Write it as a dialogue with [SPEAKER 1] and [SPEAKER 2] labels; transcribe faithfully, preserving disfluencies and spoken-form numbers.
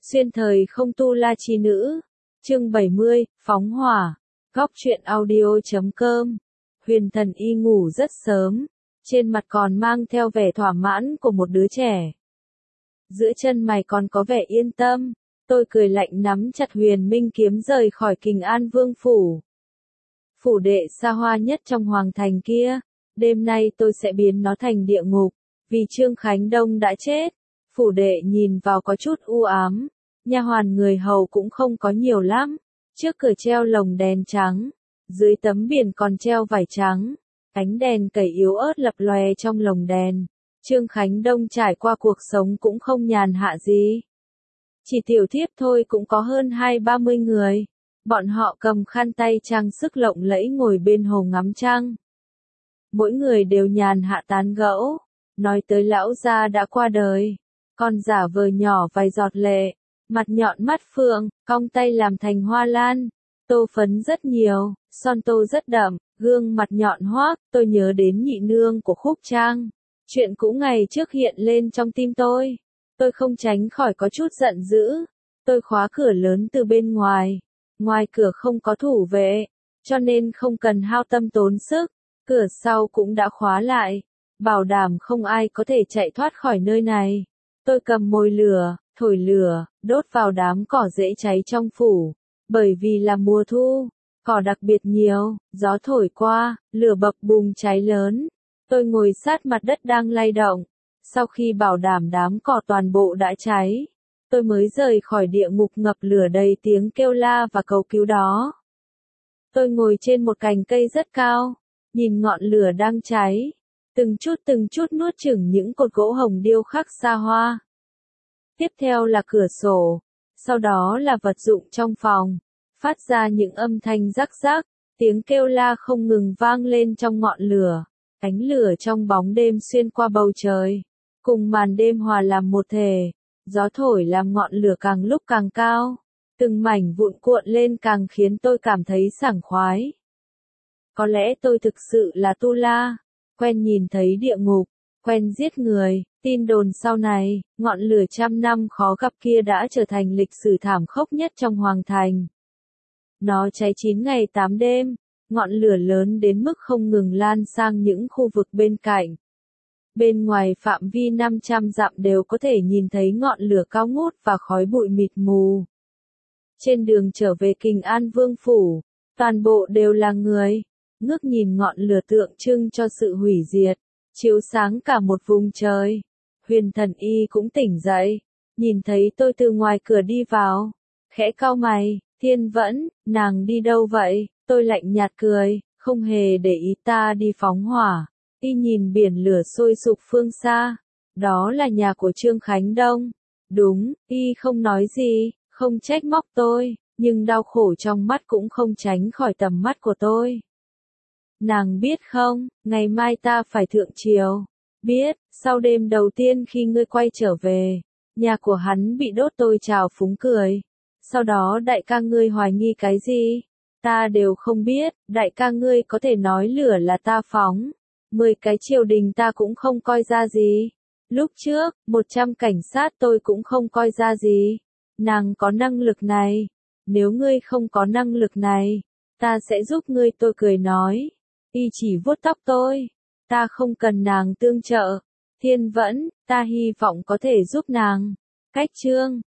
[SPEAKER 1] Xuyên thời không tu la chi nữ. Chương bảy mươi, phóng hỏa. Góc truyện audio chấm com. Huyền Thần Y ngủ rất sớm, trên mặt còn mang theo vẻ thỏa mãn của một đứa trẻ. Giữa chân mày còn có vẻ yên tâm, tôi cười lạnh nắm chặt Huyền Minh kiếm rời khỏi Kình An Vương phủ. Phủ đệ xa hoa nhất trong hoàng thành kia, đêm nay tôi sẽ biến nó thành địa ngục, vì Trương Khánh Đông đã chết. Phủ đệ nhìn vào có chút u ám, nha hoàn người hầu cũng không có nhiều lắm, trước cửa treo lồng đèn trắng, dưới tấm biển còn treo vải trắng, ánh đèn cầy yếu ớt lập lòe trong lồng đèn. Trương Khánh Đông trải qua cuộc sống cũng không nhàn hạ gì. Chỉ tiểu thiếp thôi cũng có hơn hai ba mươi người, bọn họ cầm khăn tay trang sức lộng lẫy ngồi bên hồ ngắm trăng. Mỗi người đều nhàn hạ tán gẫu, nói tới lão gia đã qua đời, còn giả vờ nhỏ vài giọt lệ, mặt nhọn mắt phượng, cong tay làm thành hoa lan, tô phấn rất nhiều, son tô rất đậm, gương mặt nhọn hoác. Tôi nhớ đến nhị nương của Khúc Trang, chuyện cũ ngày trước hiện lên trong tim tôi. Tôi không tránh khỏi có chút giận dữ. Tôi khóa cửa lớn từ bên ngoài, ngoài cửa không có thủ vệ, cho nên không cần hao tâm tốn sức, cửa sau cũng đã khóa lại, bảo đảm không ai có thể chạy thoát khỏi nơi này. Tôi cầm mồi lửa, thổi lửa, đốt vào đám cỏ dễ cháy trong phủ, bởi vì là mùa thu, cỏ đặc biệt nhiều, gió thổi qua, lửa bập bùng cháy lớn. Tôi ngồi sát mặt đất đang lay động, sau khi bảo đảm đám cỏ toàn bộ đã cháy, tôi mới rời khỏi địa ngục ngập lửa đầy tiếng kêu la và cầu cứu đó. Tôi ngồi trên một cành cây rất cao, nhìn ngọn lửa đang cháy, từng chút từng chút nuốt chửng những cột gỗ hồng điêu khắc xa hoa. Tiếp theo là cửa sổ, sau đó là vật dụng trong phòng, phát ra những âm thanh rắc rắc, tiếng kêu la không ngừng vang lên trong ngọn lửa, ánh lửa trong bóng đêm xuyên qua bầu trời, cùng màn đêm hòa làm một thể, gió thổi làm ngọn lửa càng lúc càng cao, từng mảnh vụn cuộn lên càng khiến tôi cảm thấy sảng khoái. Có lẽ tôi thực sự là tu la, quen nhìn thấy địa ngục, quen giết người. Tin đồn sau này, ngọn lửa trăm năm khó gặp kia đã trở thành lịch sử thảm khốc nhất trong hoàng thành. Nó cháy chín ngày tám đêm, ngọn lửa lớn đến mức không ngừng lan sang những khu vực bên cạnh. Bên ngoài phạm vi năm trăm dặm đều có thể nhìn thấy ngọn lửa cao ngút và khói bụi mịt mù. Trên đường trở về Kình An Vương phủ, toàn bộ đều là người, ngước nhìn ngọn lửa tượng trưng cho sự hủy diệt, chiếu sáng cả một vùng trời. Huyền Thần Y cũng tỉnh dậy, nhìn thấy tôi từ ngoài cửa đi vào, khẽ cau mày. Thiên Vẫn, nàng đi đâu vậy? Tôi lạnh nhạt cười, không hề để ý ta đi phóng hỏa. Y nhìn biển lửa sôi sục phương xa, đó là nhà của Trương Khánh Đông. Đúng, Y không nói gì, không trách móc tôi, nhưng đau khổ trong mắt cũng không tránh khỏi tầm mắt của tôi. Nàng biết không, ngày mai ta phải thượng triều. Biết, sau đêm đầu tiên khi ngươi quay trở về, nhà của hắn bị đốt. Tôi chào phúng cười. Sau đó đại ca ngươi hoài nghi cái gì? Ta đều không biết. Đại ca ngươi có thể nói lửa là ta phóng, mười cái triều đình ta cũng không coi ra gì. Lúc trước, một trăm cảnh sát tôi cũng không coi ra gì. Nàng có năng lực này. Nếu ngươi không có năng lực này, ta sẽ giúp ngươi. Tôi cười nói. Y chỉ vuốt tóc tôi. Ta không cần nàng tương trợ. Thiên Vẫn, ta hy vọng có thể giúp nàng. Cách Trương